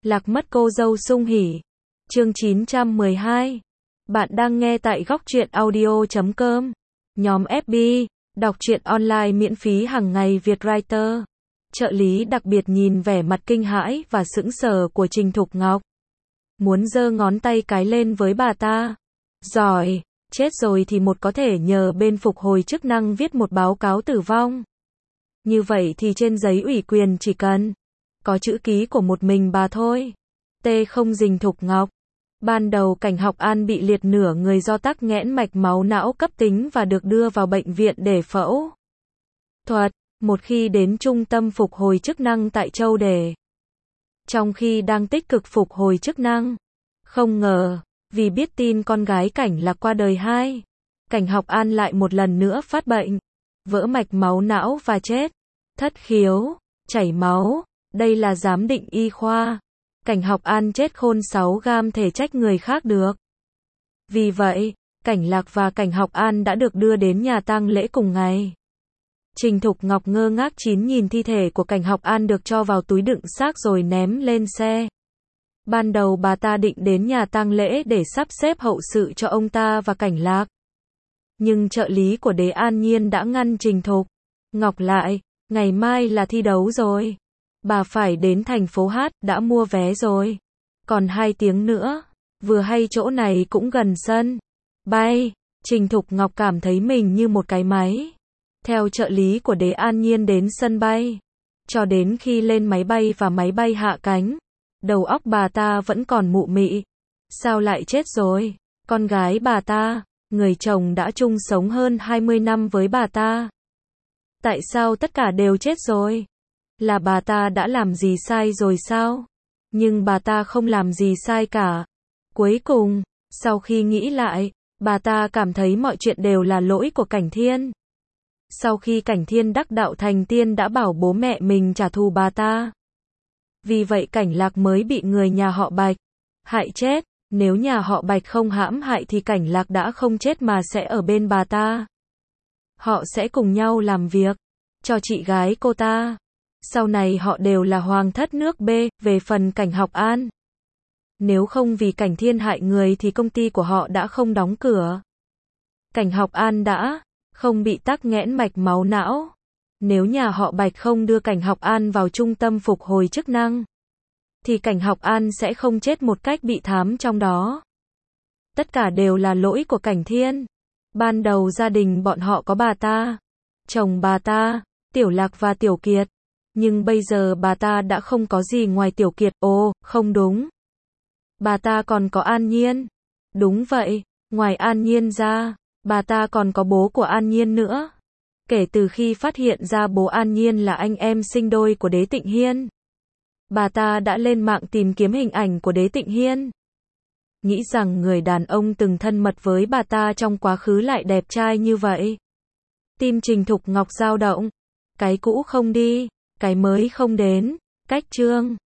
Lạc mất cô dâu sung hỉ. Chương 912. Bạn đang nghe tại góc truyện audio.com. Nhóm FB, đọc truyện online miễn phí hàng ngày Việt Writer. Trợ lý đặc biệt nhìn vẻ mặt kinh hãi và sững sờ của Trình Thục Ngọc. Muốn giơ ngón tay cái lên với bà ta. Giỏi, chết rồi thì có thể nhờ bên phục hồi chức năng viết một báo cáo tử vong. Như vậy thì trên giấy ủy quyền chỉ cần có chữ ký của một mình bà thôi. Không Trình Thục Ngọc. Ban đầu Cảnh Học An bị liệt nửa người do tắc nghẽn mạch máu não cấp tính và được đưa vào bệnh viện để phẫu thuật. Một khi đến trung tâm phục hồi chức năng tại Châu Đề, trong khi đang tích cực phục hồi chức năng, không ngờ, vì biết tin con gái Cảnh Lạc qua đời Cảnh Học An lại một lần nữa phát bệnh, vỡ mạch máu não và chết. Thất khiếu, chảy máu, đây là giám định y khoa. Cảnh Học An chết khôn 6 gam thể trách người khác được. Vì vậy, Cảnh Lạc và Cảnh Học An đã được đưa đến nhà tang lễ cùng ngày. Trình Thục Ngọc ngơ ngác nhìn thi thể của Cảnh Học An được cho vào túi đựng xác rồi ném lên xe. Ban đầu bà ta định đến nhà tang lễ để sắp xếp hậu sự cho ông ta và Cảnh Lạc. Nhưng trợ lý của Đế An Nhiên đã ngăn Trình Thục Ngọc lại. Ngày mai là thi đấu rồi. Bà phải đến thành phố Hát, đã mua vé rồi. Còn 2 tiếng nữa. Vừa hay chỗ này cũng gần sân bay. Trình Thục Ngọc cảm thấy mình như một cái máy. Theo trợ lý của Đế An Nhiên đến sân bay. Cho đến khi lên máy bay và máy bay hạ cánh. Đầu óc bà ta vẫn còn mụ mị. Sao lại chết rồi? Con gái bà ta, người chồng đã chung sống hơn 20 năm với bà ta. Tại sao tất cả đều chết rồi? Là bà ta đã làm gì sai rồi sao? Nhưng bà ta không làm gì sai cả. Cuối cùng, sau khi nghĩ lại, bà ta cảm thấy mọi chuyện đều là lỗi của Cảnh Thiên. Sau khi Cảnh Thiên đắc đạo thành tiên đã bảo bố mẹ mình trả thù bà ta. Vì vậy Cảnh Lạc mới bị người nhà họ Bạch hại chết. Nếu nhà họ Bạch không hãm hại thì Cảnh Lạc đã không chết mà sẽ ở bên bà ta. Họ sẽ cùng nhau làm việc cho chị gái cô ta. Sau này họ đều là hoàng thất nước B. Về phần Cảnh Học An, nếu không vì Cảnh Thiên hại người thì công ty của họ đã không đóng cửa. Cảnh Học An đã không bị tắc nghẽn mạch máu não. Nếu nhà họ Bạch không đưa Cảnh Học An vào trung tâm phục hồi chức năng, thì Cảnh Học An sẽ không chết một cách bị thảm trong đó. Tất cả đều là lỗi của Cảnh Thiên. Ban đầu gia đình bọn họ có bà ta, chồng bà ta, Tiểu Lạc và Tiểu Kiệt. Nhưng bây giờ bà ta đã không có gì ngoài Tiểu Kiệt. Ồ, không đúng. Bà ta còn có An Nhiên. Đúng vậy, ngoài An Nhiên ra, bà ta còn có bố của An Nhiên nữa. Kể từ khi phát hiện ra bố An Nhiên là anh em sinh đôi của Đế Tịnh Hiên, bà ta đã lên mạng tìm kiếm hình ảnh của Đế Tịnh Hiên. Nghĩ rằng người đàn ông từng thân mật với bà ta trong quá khứ lại đẹp trai như vậy. Tim Trình Thục Ngọc dao động. Cái cũ không đi, cái mới không đến. Cách chương